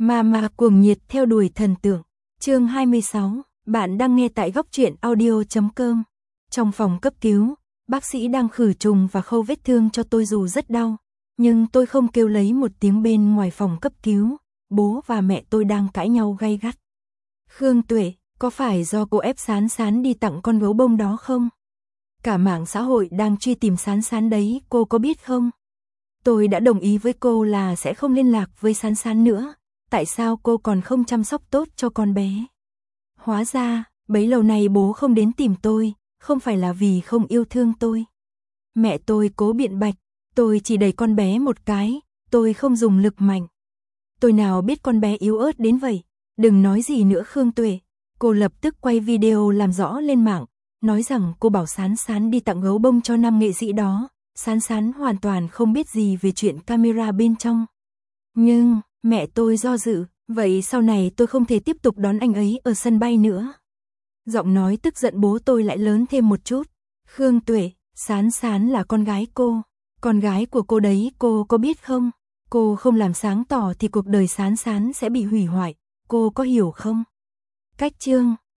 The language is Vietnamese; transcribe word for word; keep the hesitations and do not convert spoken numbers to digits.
Ma ma cuồng nhiệt theo đuổi thần tượng. Chương hai mươi sáu, bạn đang nghe tại góc truyện audio chấm com. Trong phòng cấp cứu, bác sĩ đang khử trùng và khâu vết thương cho tôi dù rất đau, nhưng tôi không kêu lấy một tiếng. Bên ngoài phòng cấp cứu, bố và mẹ tôi đang cãi nhau gay gắt. Khương Tuệ, có phải do cô ép Sán Sán đi tặng con gấu bông đó không? Cả mạng xã hội đang truy tìm Sán Sán đấy, cô có biết không? Tôi đã đồng ý với cô là sẽ không liên lạc với Sán Sán nữa. Tại sao cô còn không chăm sóc tốt cho con bé? Hóa ra, bấy lâu nay bố không đến tìm tôi, không phải là vì không yêu thương tôi. Mẹ tôi cố biện bạch, tôi chỉ đẩy con bé một cái, tôi không dùng lực mạnh. Tôi nào biết con bé yếu ớt đến vậy, đừng nói gì nữa Khương Tuệ. Cô lập tức quay video làm rõ lên mạng, nói rằng cô bảo Sán Sán đi tặng gấu bông cho nam nghệ sĩ đó. Sán Sán hoàn toàn không biết gì về chuyện camera bên trong. Nhưng, mẹ tôi do dự, vậy sau này tôi không thể tiếp tục đón anh ấy ở sân bay nữa. Giọng nói tức giận bố tôi lại lớn thêm một chút. Khương Tuệ, Sán Sán là con gái cô, con gái của cô đấy, cô có biết không? Cô không làm sáng tỏ thì cuộc đời Sán Sán sẽ bị hủy hoại, cô có hiểu không? Cách chương